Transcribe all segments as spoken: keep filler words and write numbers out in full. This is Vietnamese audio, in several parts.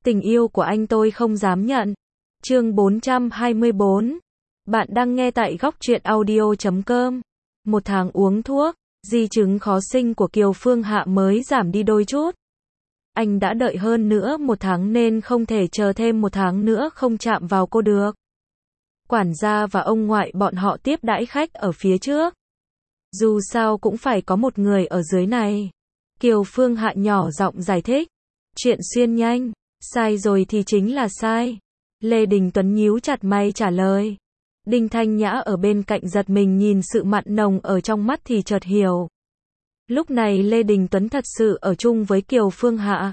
Tình yêu của anh tôi không dám nhận. Chương bốn trăm hai mươi bốn. Bạn đang nghe tại góc truyện audio chấm com. Một tháng uống thuốc, di chứng khó sinh của Kiều Phương Hạ mới giảm đi đôi chút. Anh đã đợi hơn nữa một tháng nên không thể chờ thêm một tháng nữa không chạm vào cô được. Quản gia và ông ngoại bọn họ tiếp đãi khách ở phía trước. Dù sao cũng phải có một người ở dưới này. Kiều Phương Hạ nhỏ giọng giải thích. Chuyện xuyên nhanh, sai rồi thì chính là sai. Lê Đình Tuấn nhíu chặt mày trả lời. Đinh Thanh Nhã ở bên cạnh giật mình nhìn sự mặn nồng ở trong mắt thì chợt hiểu. Lúc này Lê Đình Tuấn thật sự ở chung với Kiều Phương Hạ.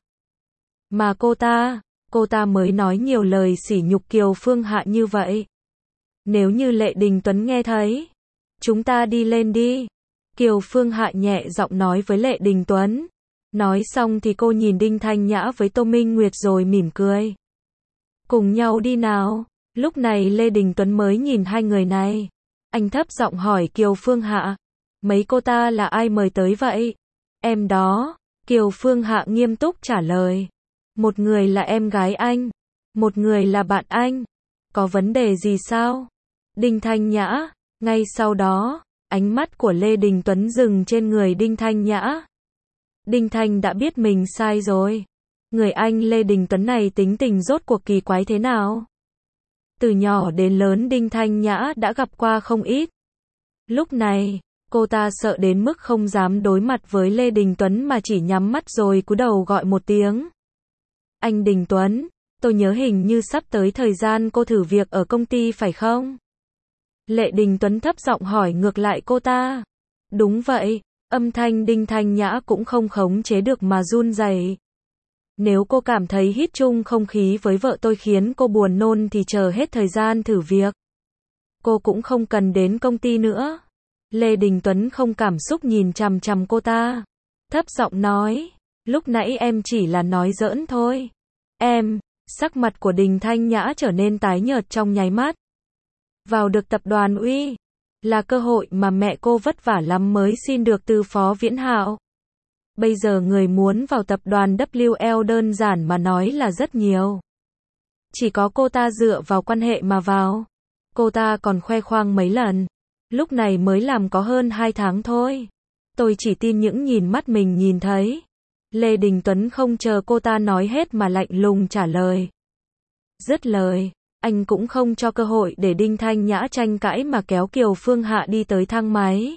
Mà cô ta, cô ta mới nói nhiều lời sỉ nhục Kiều Phương Hạ như vậy. Nếu như Lê Đình Tuấn nghe thấy, chúng ta đi lên đi. Kiều Phương Hạ nhẹ giọng nói với Lê Đình Tuấn. Nói xong thì cô nhìn Đinh Thanh Nhã với Tô Minh Nguyệt rồi mỉm cười. Cùng nhau đi nào. Lúc này Lê Đình Tuấn mới nhìn hai người này. Anh thấp giọng hỏi Kiều Phương Hạ. Mấy cô ta là ai mời tới vậy? Em đó. Kiều Phương Hạ nghiêm túc trả lời. Một người là em gái anh. Một người là bạn anh. Có vấn đề gì sao? Đinh Thanh Nhã. Ngay sau đó, ánh mắt của Lê Đình Tuấn dừng trên người Đinh Thanh Nhã. Đinh Thanh đã biết mình sai rồi. Người anh Lê Đình Tuấn này tính tình rốt cuộc kỳ quái thế nào? Từ nhỏ đến lớn Đinh Thanh Nhã đã gặp qua không ít. Lúc này, cô ta sợ đến mức không dám đối mặt với Lê Đình Tuấn mà chỉ nhắm mắt rồi cúi đầu gọi một tiếng. Anh Đình Tuấn, tôi nhớ hình như sắp tới thời gian cô thử việc ở công ty phải không? Lê Đình Tuấn thấp giọng hỏi ngược lại cô ta. Đúng vậy, âm thanh Đinh Thanh Nhã cũng không khống chế được mà run rẩy. Nếu cô cảm thấy hít chung không khí với vợ tôi khiến cô buồn nôn thì chờ hết thời gian thử việc. Cô cũng không cần đến công ty nữa. Lê Đình Tuấn không cảm xúc nhìn chằm chằm cô ta. Thấp giọng nói, lúc nãy em chỉ là nói giỡn thôi. Em, sắc mặt của Đinh Thanh Nhã trở nên tái nhợt trong nháy mắt. Vào được tập đoàn Uy, là cơ hội mà mẹ cô vất vả lắm mới xin được từ Phó Viễn Hạo. Bây giờ người muốn vào tập đoàn W L đơn giản mà nói là rất nhiều. Chỉ có cô ta dựa vào quan hệ mà vào. Cô ta còn khoe khoang mấy lần. Lúc này mới làm có hơn hai tháng thôi. Tôi chỉ tin những nhìn mắt mình nhìn thấy. Lê Đình Tuấn không chờ cô ta nói hết mà lạnh lùng trả lời. Dứt lời, anh cũng không cho cơ hội để Đinh Thanh Nhã tranh cãi mà kéo Kiều Phương Hạ đi tới thang máy.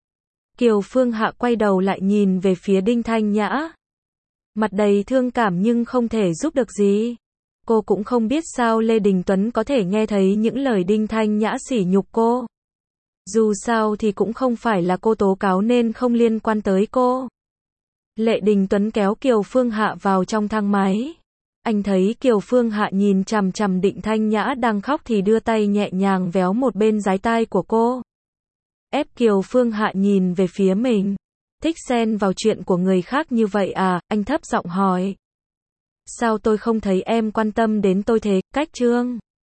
Kiều Phương Hạ quay đầu lại nhìn về phía Đinh Thanh Nhã. Mặt đầy thương cảm nhưng không thể giúp được gì. Cô cũng không biết sao Lê Đình Tuấn có thể nghe thấy những lời Đinh Thanh Nhã sỉ nhục cô. Dù sao thì cũng không phải là cô tố cáo nên không liên quan tới cô. Lê Đình Tuấn kéo Kiều Phương Hạ vào trong thang máy. Anh thấy Kiều Phương Hạ nhìn chằm chằm Đinh Thanh Nhã đang khóc thì đưa tay nhẹ nhàng véo một bên dái tai của cô. Ép Kiều Phương Hạ nhìn về phía mình. Thích xen vào chuyện của người khác như vậy à? Anh thấp giọng hỏi. Sao tôi không thấy em quan tâm đến tôi thế? Cách Trương.